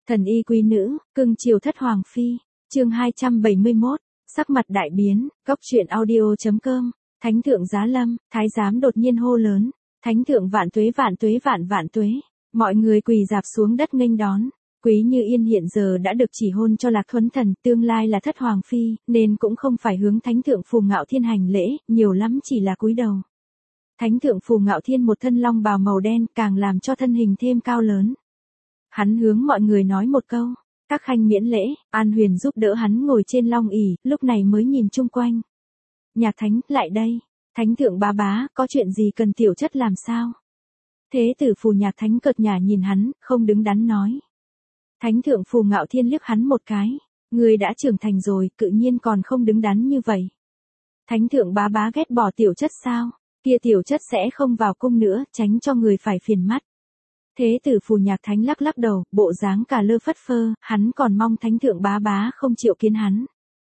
Thần y quý nữ, cưng chiều thất hoàng phi, chương 271, sắc mặt đại biến, góc truyện audio.com, thánh thượng giá lâm, thái giám đột nhiên hô lớn, thánh thượng vạn tuế vạn tuế vạn vạn tuế, mọi người quỳ dạp xuống đất nghênh đón. Quý Như Yên hiện giờ đã được chỉ hôn cho Lạc Thuấn Thần, tương lai là thất hoàng phi, nên cũng không phải hướng thánh thượng Phù Ngạo Thiên hành lễ, nhiều lắm chỉ là cúi đầu. Thánh thượng Phù Ngạo Thiên một thân long bào màu đen càng làm cho thân hình thêm cao lớn. Hắn hướng mọi người nói một câu, các khanh miễn lễ, An Huyền giúp đỡ hắn ngồi trên long ỷ, lúc này mới nhìn chung quanh. Nhạc thánh, lại đây, thánh thượng bá bá, có chuyện gì cần tiểu chất làm sao? Thế tử Phù Nhạc thánh cợt nhả nhìn hắn, không đứng đắn nói. Thánh thượng Phù Ngạo Thiên liếc hắn một cái, người đã trưởng thành rồi, tự nhiên còn không đứng đắn như vậy. Thánh thượng bá bá ghét bỏ tiểu chất sao? Kia tiểu chất sẽ không vào cung nữa, tránh cho người phải phiền mắt. Thế tử Phù Nhạc thánh lắc lắc đầu, bộ dáng cả lơ phất phơ, hắn còn mong thánh thượng bá bá không chịu kiến hắn.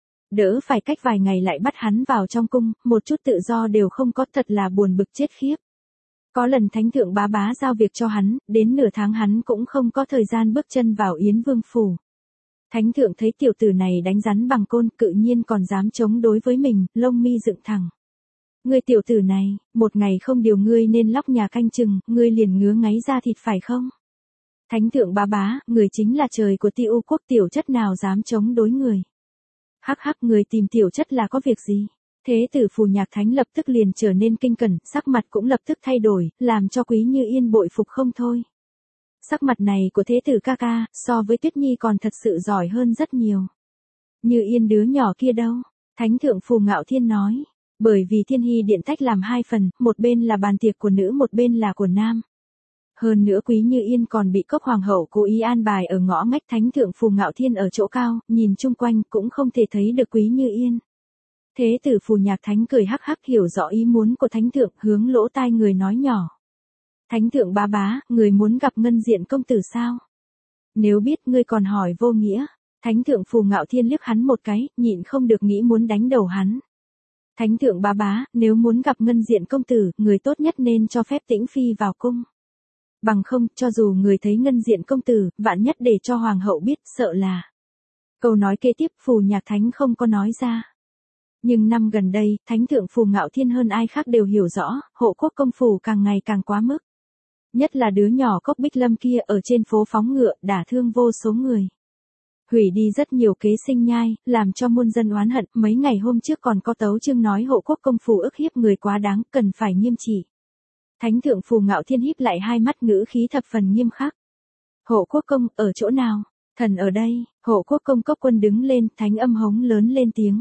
Đỡ phải cách vài ngày lại bắt hắn vào trong cung, một chút tự do đều không có, thật là buồn bực chết khiếp. Có lần thánh thượng bá bá giao việc cho hắn, đến nửa tháng hắn cũng không có thời gian bước chân vào Yến Vương phủ. Thánh thượng thấy tiểu tử này đánh rắn bằng côn, cự nhiên còn dám chống đối với mình, lông mi dựng thẳng. Ngươi tiểu tử này, một ngày không điều ngươi nên lóc nhà canh chừng, ngươi liền ngứa ngáy ra thịt phải không? Thánh thượng bá bá, người chính là trời của Tiêu quốc, tiểu chất nào dám chống đối người? Hắc hắc, người tìm tiểu chất là có việc gì? Thế tử Phù Nhạc thánh lập tức liền trở nên kinh cẩn, sắc mặt cũng lập tức thay đổi, làm cho Quý Như Yên bội phục không thôi. Sắc mặt này của thế tử ca ca, so với Tuyết Nhi còn thật sự giỏi hơn rất nhiều. Như Yên đứa nhỏ kia đâu? Thánh thượng Phù Ngạo Thiên nói. Bởi vì Thiên Hy điện tách làm hai phần, một bên là bàn tiệc của nữ, một bên là của nam. Hơn nữa Quý Như Yên còn bị Cốc hoàng hậu cố ý an bài ở ngõ ngách. Thánh thượng Phù Ngạo Thiên ở chỗ cao, nhìn chung quanh cũng không thể thấy được Quý Như Yên. Thế tử Phù Nhạc thánh cười hắc hắc, hiểu rõ ý muốn của thánh thượng, hướng lỗ tai người nói nhỏ. Thánh thượng bá bá, người muốn gặp Ngân Diện công tử sao? Nếu biết ngươi còn hỏi vô nghĩa. Thánh thượng Phù Ngạo Thiên liếc hắn một cái, nhịn không được nghĩ muốn đánh đầu hắn. Thánh thượng bá bá, nếu muốn gặp Ngân Diện công tử, người tốt nhất nên cho phép Tĩnh phi vào cung. Bằng không, cho dù người thấy Ngân Diện công tử, vạn nhất để cho hoàng hậu biết, sợ là. Câu nói kế tiếp Phù Nhạc thánh không có nói ra. Nhưng năm gần đây, thánh thượng Phù Ngạo Thiên hơn ai khác đều hiểu rõ, hộ quốc công phủ càng ngày càng quá mức. Nhất là đứa nhỏ Cốc Bích Lâm kia ở trên phố phóng ngựa, đả thương vô số người. Hủy đi rất nhiều kế sinh nhai, làm cho muôn dân oán hận. Mấy ngày hôm trước còn có tấu chương nói hộ quốc công phủ ức hiếp người quá đáng, cần phải nghiêm trị. Thánh thượng Phù Ngạo Thiên híp lại hai mắt, ngữ khí thập phần nghiêm khắc. Hộ quốc công, ở chỗ nào? Thần ở đây. Hộ quốc công Cốc Quân đứng lên, thánh âm hống lớn lên tiếng.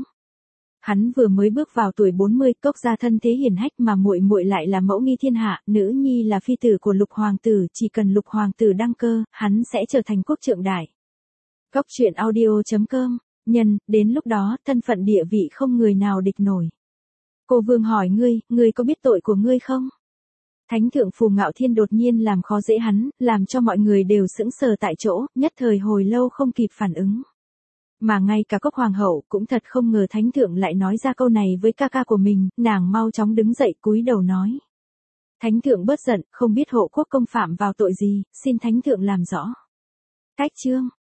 Hắn vừa mới bước vào tuổi 40, Cốc gia thân thế hiển hách mà muội muội lại là mẫu nghi thiên hạ, nữ nhi là phi tử của Lục hoàng tử, chỉ cần Lục hoàng tử đăng cơ, hắn sẽ trở thành quốc trượng đại. Góc truyện audio.com, đến lúc đó, thân phận địa vị không người nào địch nổi. Cô vương hỏi ngươi có biết tội của ngươi không? Thánh thượng Phù Ngạo Thiên đột nhiên làm khó dễ hắn, làm cho mọi người đều sững sờ tại chỗ, nhất thời hồi lâu không kịp phản ứng. Mà ngay cả Cốc hoàng hậu cũng thật không ngờ thánh thượng lại nói ra câu này với ca ca của mình, nàng mau chóng đứng dậy cúi đầu nói. Thánh thượng bớt giận, không biết hộ quốc công phạm vào tội gì, xin thánh thượng làm rõ. Cách chương.